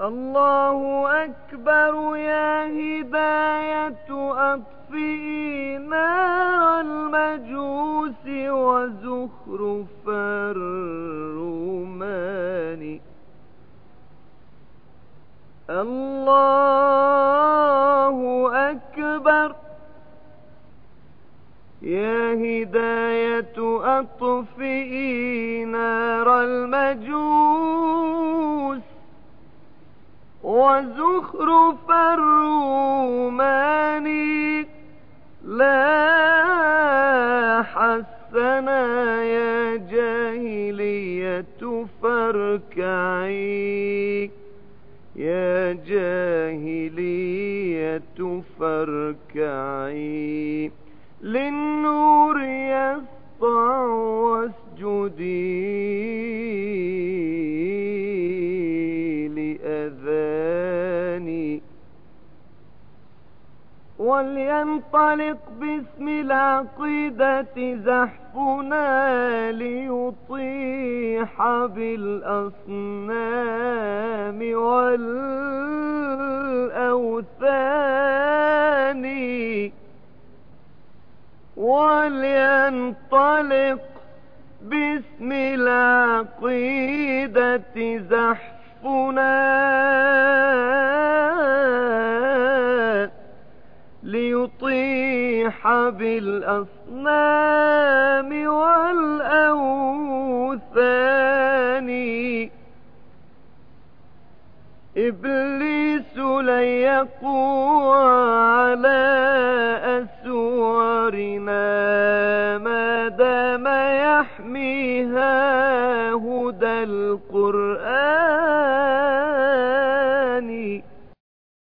الله أكبر. يا هداية أطفئي نار المجوس وزخرف الرومان. الله أكبر. يا هداية أطفئي نار المجوس وزخرف الرومان. لا حسنا يا جاهلية فاركعي، يا جاهلية فاركعي للنور يسطع واسجدي لأذاني. ولينطلق باسم العقيدة زحفنا ليطيح بالأصنام والأوثان. ولينطلق باسم العقيدة زحفنا ليطيح بالأصنام والأوثان. إبليس لن يقوى على أسوارنا ما دام يحميها هدى القرآن.